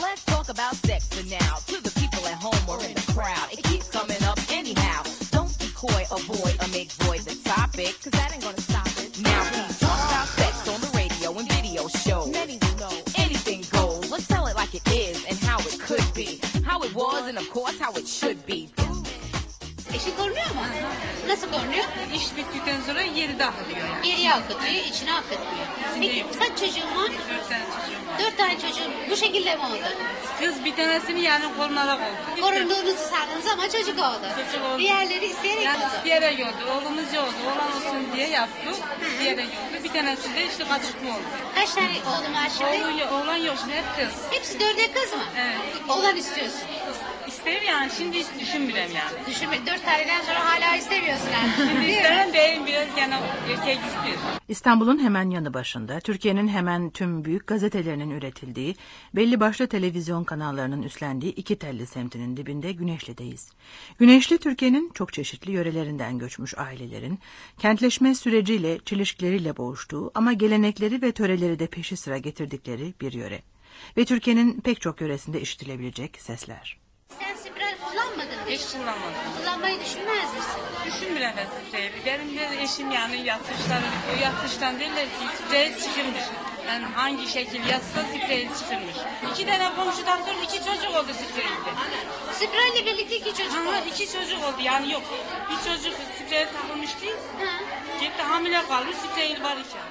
let's talk about sex for now. To the people at home or in the crowd, it keeps coming up anyhow. Don't be coy, avoid, or make void the topic, cause that ain't gonna stop it. Now please talk about sex on the radio and video shows. Many will know anything goes. Let's tell it like it is and how it could be. How it was and of course how it should be. Eşi korunuyor mu? Nasıl korunuyor? İş bittikten sonra geri akıtıyor yani. Geriye akıtıyor, içine akıtmıyor. Peki kaç çocuğun var? 4 tane çocuğum var. 4 tane çocuğun bu şekilde mi oldu? Kız bir tanesini yani korunarak oldu. Korunduğunuzu sandınız ama çocuk oldu. Çocuk oldu. Diğerleri isteyerek yani oldu. isteyerek oldu. Oğlumuz oldu. Oğlan olsun diye yaptık. İsteyerek oldu. Bir tanesi de işte kaçırtma oldu. Kaç tane oğlum var şimdi? Oğlan yok şimdi hep kız. Hepsi 4'e kız mı? Evet. Oğlan istiyorsun. İsterim yani şimdi hiç düşünmürem yani. Düşünme 4 taneden sonra hala istemiyorsun yani. Şimdi istemem benim biraz yani erkek istiyor. İstanbul'un hemen yanı başında, Türkiye'nin hemen tüm büyük gazetelerinin üretildiği, belli başlı televizyon kanallarının üstlendiği iki telli semtinin dibinde Güneşli'deyiz. Güneşli, Türkiye'nin çok çeşitli yörelerinden göçmüş ailelerin, kentleşme süreciyle, çelişkileriyle boğuştuğu ama gelenekleri ve töreleri de peşi sıra getirdikleri bir yöre. Ve Türkiye'nin pek çok yöresinde işitilebilecek sesler. Sen spiral kullanmadın mı? Hiç kullanmadım. Kullanmayı düşünmez misin? Düşünmürem ben spreyi. Benim de eşim yani yatıştan değil de spreyi çıkırmış. Yani hangi şekil yatsa spreyi çıkırmış. 2 tane komşudan sonra 2 çocuk oldu spreyde. Spiralle birlikte 2 çocuk oldu. 2 çocuk oldu yani yok. Bir çocuk spreye takılmış değil. Gitti hamile kalmış spreyi var iken.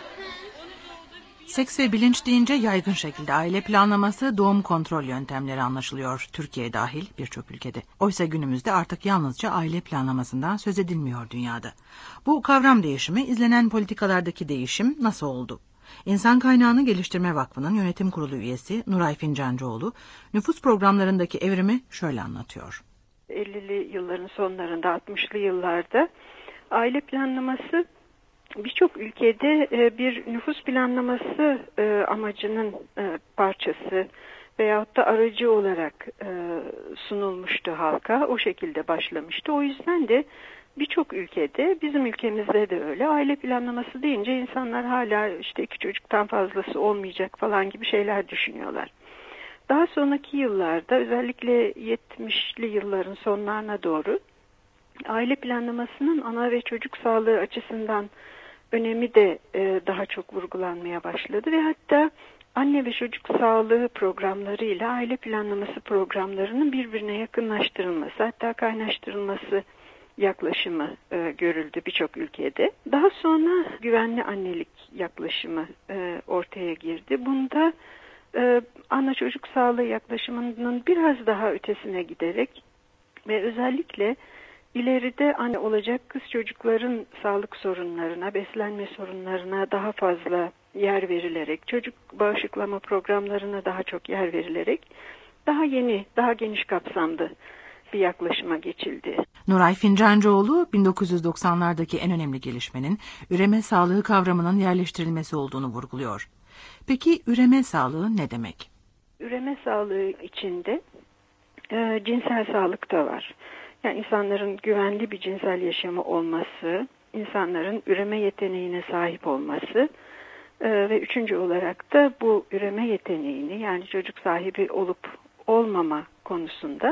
Seks ve bilinç deyince yaygın şekilde aile planlaması, doğum kontrol yöntemleri anlaşılıyor Türkiye dahil birçok ülkede. Oysa günümüzde artık yalnızca aile planlamasından söz edilmiyor dünyada. Bu kavram değişimi, izlenen politikalardaki değişim nasıl oldu? İnsan Kaynağını Geliştirme Vakfı'nın yönetim kurulu üyesi Nuray Fincancıoğlu, nüfus programlarındaki evrimi şöyle anlatıyor. 50'li yılların sonlarında, 60'lı yıllarda aile planlaması birçok ülkede bir nüfus planlaması amacının parçası veyahut da aracı olarak sunulmuştu halka. O şekilde başlamıştı. O yüzden de birçok ülkede, bizim ülkemizde de öyle, aile planlaması deyince insanlar hala işte 2 çocuktan fazlası olmayacak falan gibi şeyler düşünüyorlar. Daha sonraki yıllarda, özellikle 70'li yılların sonlarına doğru aile planlamasının ana ve çocuk sağlığı açısından önemi de daha çok vurgulanmaya başladı ve hatta anne ve çocuk sağlığı programlarıyla aile planlaması programlarının birbirine yakınlaştırılması, hatta kaynaştırılması yaklaşımı görüldü birçok ülkede. Daha sonra güvenli annelik yaklaşımı ortaya girdi. Bunda ana çocuk sağlığı yaklaşımının biraz daha ötesine giderek ve özellikle İleride anne olacak kız çocukların sağlık sorunlarına, beslenme sorunlarına daha fazla yer verilerek, çocuk bağışıklama programlarına daha çok yer verilerek daha yeni, daha geniş kapsamlı bir yaklaşıma geçildi. Nuray Fincancıoğlu, 1990'lardaki en önemli gelişmenin üreme sağlığı kavramının yerleştirilmesi olduğunu vurguluyor. Peki üreme sağlığı ne demek? Üreme sağlığı içinde cinsel sağlık da var. Yani insanların güvenli bir cinsel yaşamı olması, insanların üreme yeteneğine sahip olması ve üçüncü olarak da bu üreme yeteneğini, yani çocuk sahibi olup olmama konusunda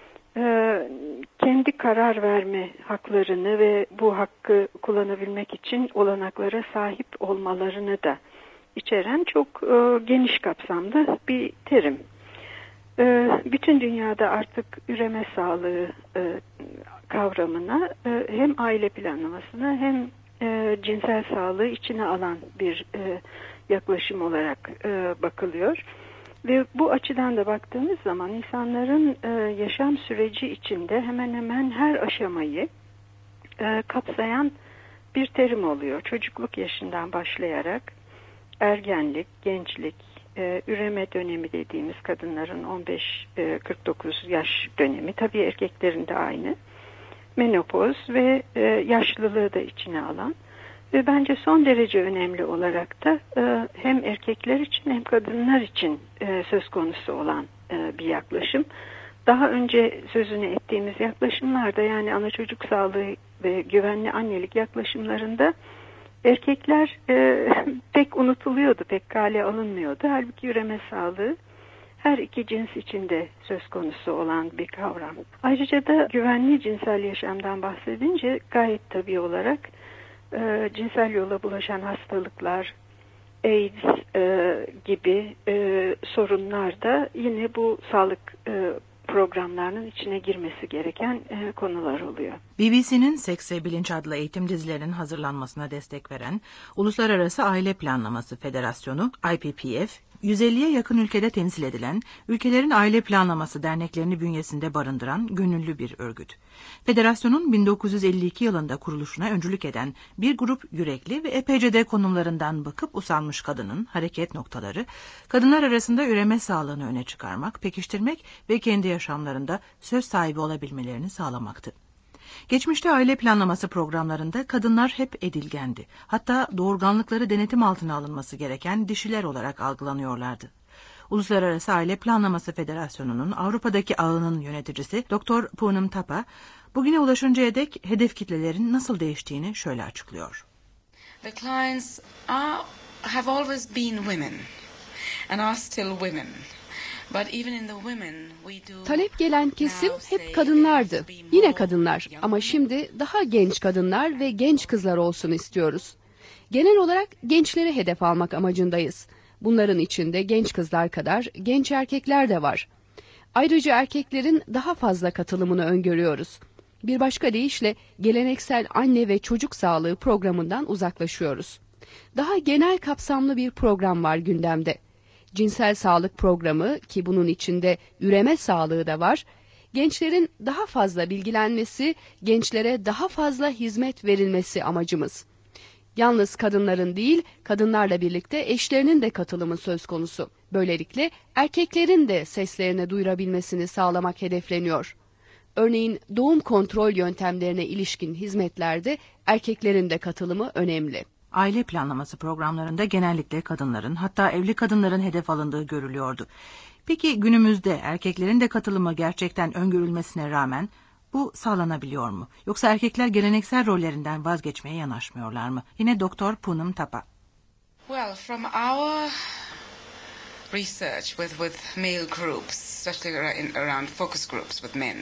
kendi karar verme haklarını ve bu hakkı kullanabilmek için olanaklara sahip olmalarını da içeren çok geniş kapsamlı bir terim. Bütün dünyada artık üreme sağlığı kavramına hem aile planlamasına hem cinsel sağlığı içine alan bir yaklaşım olarak bakılıyor. Ve bu açıdan da baktığımız zaman insanların yaşam süreci içinde hemen hemen her aşamayı kapsayan bir terim oluyor. Çocukluk yaşından başlayarak ergenlik, gençlik, üreme dönemi dediğimiz kadınların 15-49 yaş dönemi, tabii erkeklerin de aynı, menopoz ve yaşlılığı da içine alan ve bence son derece önemli olarak da hem erkekler için hem kadınlar için söz konusu olan bir yaklaşım. Daha önce sözünü ettiğimiz yaklaşımlarda, yani ana çocuk sağlığı ve güvenli annelik yaklaşımlarında erkekler pek unutuluyordu, pek kale alınmıyordu. Halbuki üreme sağlığı her iki cins içinde söz konusu olan bir kavram. Ayrıca da güvenli cinsel yaşamdan bahsedince gayet tabii olarak cinsel yola bulaşan hastalıklar, AIDS gibi sorunlar da yine bu sağlık programlarının içine girmesi gereken konular oluyor. BBC'nin Seks ve Bilinç adlı eğitim dizilerinin hazırlanmasına destek veren Uluslararası Aile Planlaması Federasyonu IPPF, 150'ye yakın ülkede temsil edilen ülkelerin aile planlaması derneklerini bünyesinde barındıran gönüllü bir örgüt. Federasyonun 1952 yılında kuruluşuna öncülük eden bir grup yürekli ve epeyce de konumlarından bakıp usanmış kadının hareket noktaları, kadınlar arasında üreme sağlığını öne çıkarmak, pekiştirmek ve kendi yaşamlarında söz sahibi olabilmelerini sağlamaktı. Geçmişte aile planlaması programlarında kadınlar hep edilgendi. Hatta doğurganlıkları denetim altına alınması gereken dişiler olarak algılanıyorlardı. Uluslararası Aile Planlaması Federasyonu'nun Avrupa'daki ağının yöneticisi Dr. Poonam Thapa, bugüne ulaşıncaya dek hedef kitlelerin nasıl değiştiğini şöyle açıklıyor. The clients have always been women and are still women. Talep gelen kesim hep kadınlardı. Yine kadınlar ama şimdi daha genç kadınlar ve genç kızlar olsun istiyoruz. Genel olarak gençleri hedef almak amacındayız. Bunların içinde genç kızlar kadar genç erkekler de var. Ayrıca erkeklerin daha fazla katılımını öngörüyoruz. Bir başka deyişle geleneksel anne ve çocuk sağlığı programından uzaklaşıyoruz. Daha genel kapsamlı bir program var gündemde. Cinsel sağlık programı ki bunun içinde üreme sağlığı da var, gençlerin daha fazla bilgilenmesi, gençlere daha fazla hizmet verilmesi amacımız. Yalnız kadınların değil, kadınlarla birlikte eşlerinin de katılımı söz konusu. Böylelikle erkeklerin de seslerini duyurabilmesini sağlamak hedefleniyor. Örneğin doğum kontrol yöntemlerine ilişkin hizmetlerde erkeklerin de katılımı önemli. Aile planlaması programlarında genellikle kadınların, hatta evli kadınların hedef alındığı görülüyordu. Peki günümüzde erkeklerin de katılımı gerçekten öngörülmesine rağmen bu sağlanabiliyor mu? Yoksa erkekler geleneksel rollerinden vazgeçmeye yanaşmıyorlar mı? Yine Dr. Poonam Thapa. Well, from our research with male groups, especially around focus groups with men.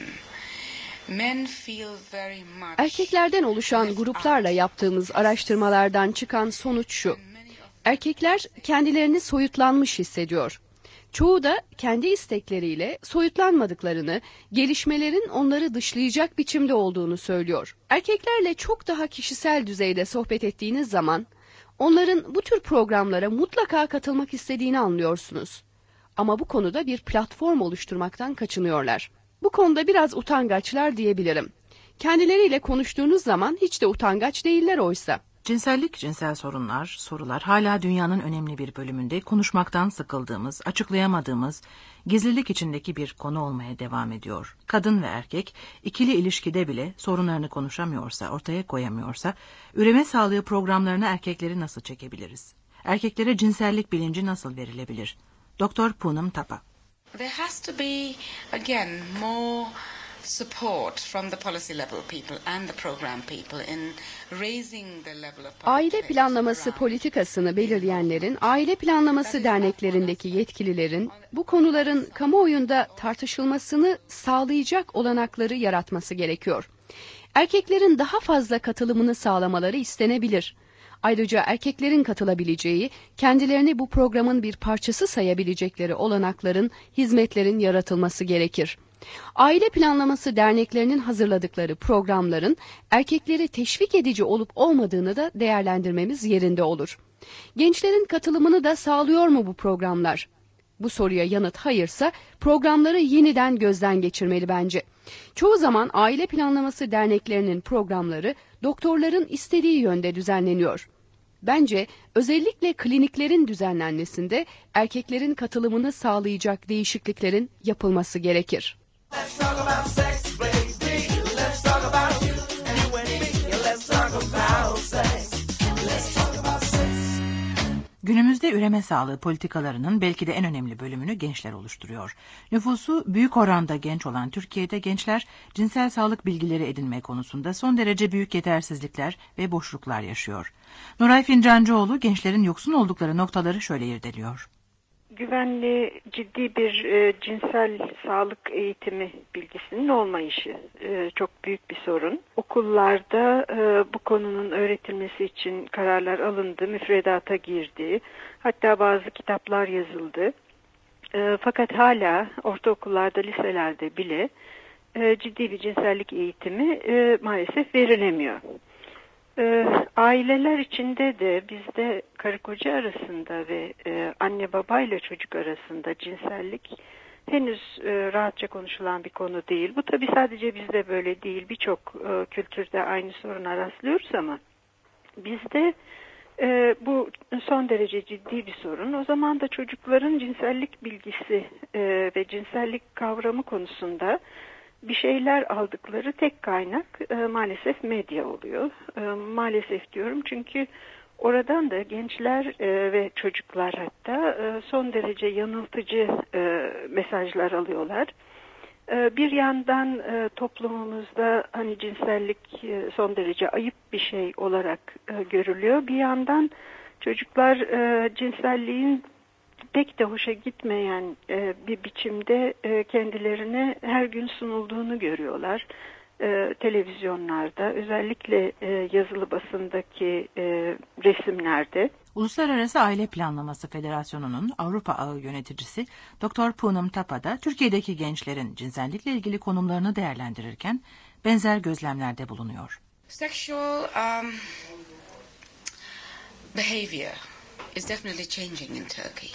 Erkeklerden oluşan gruplarla yaptığımız araştırmalardan çıkan sonuç şu. Erkekler kendilerini soyutlanmış hissediyor. Çoğu da kendi istekleriyle soyutlanmadıklarını, gelişmelerin onları dışlayacak biçimde olduğunu söylüyor. Erkeklerle çok daha kişisel düzeyde sohbet ettiğiniz zaman onların bu tür programlara mutlaka katılmak istediğini anlıyorsunuz. Ama bu konuda bir platform oluşturmaktan kaçınıyorlar. Bu konuda biraz utangaçlar diyebilirim. Kendileriyle konuştuğunuz zaman hiç de utangaç değiller oysa. Cinsellik, cinsel sorunlar, sorular hala dünyanın önemli bir bölümünde konuşmaktan sıkıldığımız, açıklayamadığımız, gizlilik içindeki bir konu olmaya devam ediyor. Kadın ve erkek ikili ilişkide bile sorunlarını konuşamıyorsa, ortaya koyamıyorsa, üreme sağlığı programlarına erkekleri nasıl çekebiliriz? Erkeklere cinsellik bilinci nasıl verilebilir? Dr. Poonam Thapa. There has to be, again, more support from the policy level people and the program people in raising the level of aile planlaması politikasını belirleyenlerin, aile planlaması derneklerindeki yetkililerin bu konuların kamuoyunda tartışılmasını sağlayacak olanakları yaratması gerekiyor. Erkeklerin daha fazla katılımını sağlamaları istenebilir. Ayrıca erkeklerin katılabileceği, kendilerini bu programın bir parçası sayabilecekleri olanakların, hizmetlerin yaratılması gerekir. Aile planlaması derneklerinin hazırladıkları programların erkekleri teşvik edici olup olmadığını da değerlendirmemiz yerinde olur. Gençlerin katılımını da sağlıyor mu bu programlar? Bu soruya yanıt hayırsa programları yeniden gözden geçirmeli bence. Çoğu zaman aile planlaması derneklerinin programları doktorların istediği yönde düzenleniyor. Bence özellikle kliniklerin düzenlenmesinde erkeklerin katılımını sağlayacak değişikliklerin yapılması gerekir. Günümüzde üreme sağlığı politikalarının belki de en önemli bölümünü gençler oluşturuyor. Nüfusu büyük oranda genç olan Türkiye'de gençler cinsel sağlık bilgileri edinme konusunda son derece büyük yetersizlikler ve boşluklar yaşıyor. Nuray Fincancıoğlu gençlerin yoksun oldukları noktaları şöyle irdeliyor. güvenli, ciddi bir cinsel sağlık eğitimi bilgisinin olmayışı çok büyük bir sorun. Okullarda bu konunun öğretilmesi için kararlar alındı, müfredata girdi. Hatta bazı kitaplar yazıldı. Fakat hala ortaokullarda, liselerde bile ciddi bir cinsellik eğitimi maalesef verilemiyor. Aileler içinde de bizde karı koca arasında ve anne babayla çocuk arasında cinsellik henüz rahatça konuşulan bir konu değil. Bu tabii sadece bizde böyle değil. Birçok kültürde aynı soruna rastlıyoruz ama bizde bu son derece ciddi bir sorun. O zaman da çocukların cinsellik bilgisi ve cinsellik kavramı konusunda bir şeyler aldıkları tek kaynak maalesef medya oluyor. Maalesef diyorum çünkü oradan da gençler ve çocuklar hatta son derece yanıltıcı mesajlar alıyorlar. Bir yandan toplumumuzda hani cinsellik son derece ayıp bir şey olarak görülüyor. Bir yandan çocuklar cinselliğin pek de hoşa gitmeyen bir biçimde kendilerine her gün sunulduğunu görüyorlar. Televizyonlarda, özellikle yazılı basındaki resimlerde. Uluslararası Aile Planlaması Federasyonu'nun Avrupa Ağı yöneticisi Dr. Poonam Thapa da Türkiye'deki gençlerin cinsellikle ilgili konumlarını değerlendirirken benzer gözlemlerde bulunuyor. Sexual behavior is definitely changing in Turkey.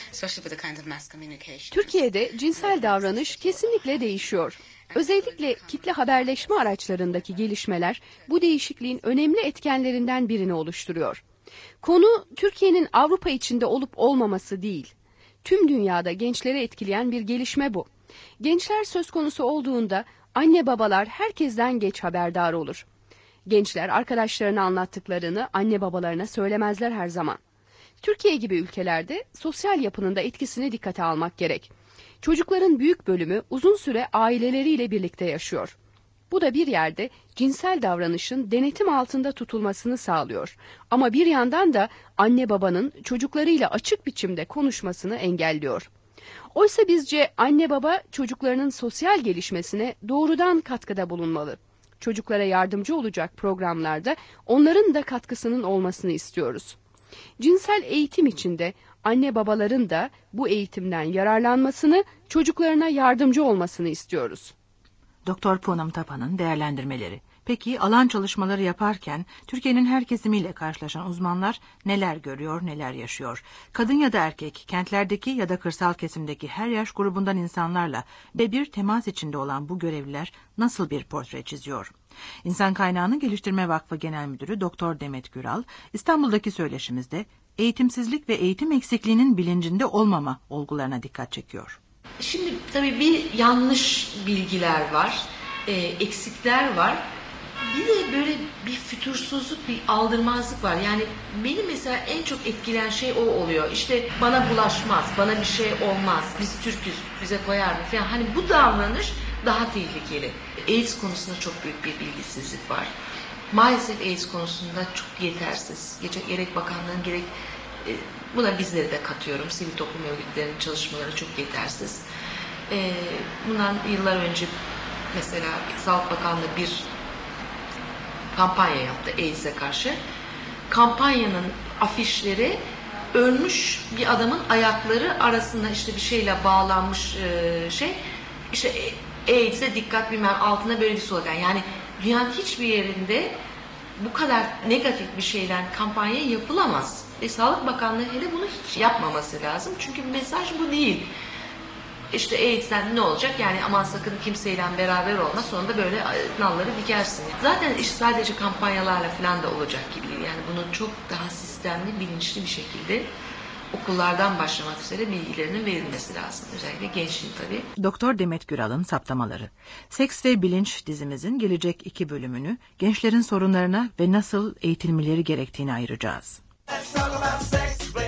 Türkiye'de cinsel davranış kesinlikle değişiyor. Özellikle kitle haberleşme araçlarındaki gelişmeler bu değişikliğin önemli etkenlerinden birini oluşturuyor. Konu Türkiye'nin Avrupa içinde olup olmaması değil. Tüm dünyada gençleri etkileyen bir gelişme bu. Gençler söz konusu olduğunda anne babalar herkesten geç haberdar olur. Gençler arkadaşlarına anlattıklarını anne babalarına söylemezler her zaman. Türkiye gibi ülkelerde sosyal yapının da etkisini dikkate almak gerek. Çocukların büyük bölümü uzun süre aileleriyle birlikte yaşıyor. Bu da bir yerde cinsel davranışın denetim altında tutulmasını sağlıyor. Ama bir yandan da anne babanın çocuklarıyla açık biçimde konuşmasını engelliyor. Oysa bizce anne baba çocuklarının sosyal gelişmesine doğrudan katkıda bulunmalı. Çocuklara yardımcı olacak programlarda onların da katkısının olmasını istiyoruz. Cinsel eğitim içinde anne babaların da bu eğitimden yararlanmasını, çocuklarına yardımcı olmasını istiyoruz. Dr. Poonam Thapa'nın değerlendirmeleri. Peki alan çalışmaları yaparken Türkiye'nin her kesimiyle karşılaşan uzmanlar neler görüyor, neler yaşıyor? Kadın ya da erkek, kentlerdeki ya da kırsal kesimdeki her yaş grubundan insanlarla birebir temas içinde olan bu görevliler nasıl bir portre çiziyor? İnsan Kaynağını Geliştirme Vakfı Genel Müdürü Dr. Demet Güral, İstanbul'daki söyleşimizde eğitimsizlik ve eğitim eksikliğinin bilincinde olmama olgularına dikkat çekiyor. Şimdi tabii bir yanlış bilgiler var, eksikler var. Bir de böyle bir fütursuzluk, bir aldırmazlık var. Yani beni mesela en çok etkileyen şey o oluyor. İşte bana bulaşmaz, bana bir şey olmaz, biz Türk'üz, bize koyar mı falan. Hani bu davranış daha tehlikeli. AIDS konusunda çok büyük bir bilgisizlik var. Maalesef AIDS konusunda çok yetersiz. Gerek bakanlığın gerek buna bizleri de katıyorum. Sivil toplum örgütlerinin çalışmaları çok yetersiz. Bundan yıllar önce mesela Sağlık Bakanlığı bir kampanya yaptı AIDS'e karşı. Kampanyanın afişleri ölmüş bir adamın ayakları arasında işte bir şeyle bağlanmış işte AIDS'e dikkat bilmem altına böyle bir slogan. Yani dünyanın hiçbir yerinde bu kadar negatif bir şeyden kampanya yapılamaz. Sağlık Bakanlığı hele bunu hiç yapmaması lazım. Çünkü mesaj bu değil. İşte AIDS'den ne olacak? Yani aman sakın kimseyle beraber olma. Sonunda böyle nalları dikersin. Zaten iş sadece kampanyalarla falan da olacak gibi değil. Yani bunun çok daha sistemli, bilinçli bir şekilde okullardan başlamak üzere bilgilerinin verilmesi lazım. Özellikle gençliğin tabii. Doktor Demet Güral'ın saptamaları. Seks ve Bilinç dizimizin gelecek 2 bölümünü gençlerin sorunlarına ve nasıl eğitilmeleri gerektiğini ayıracağız.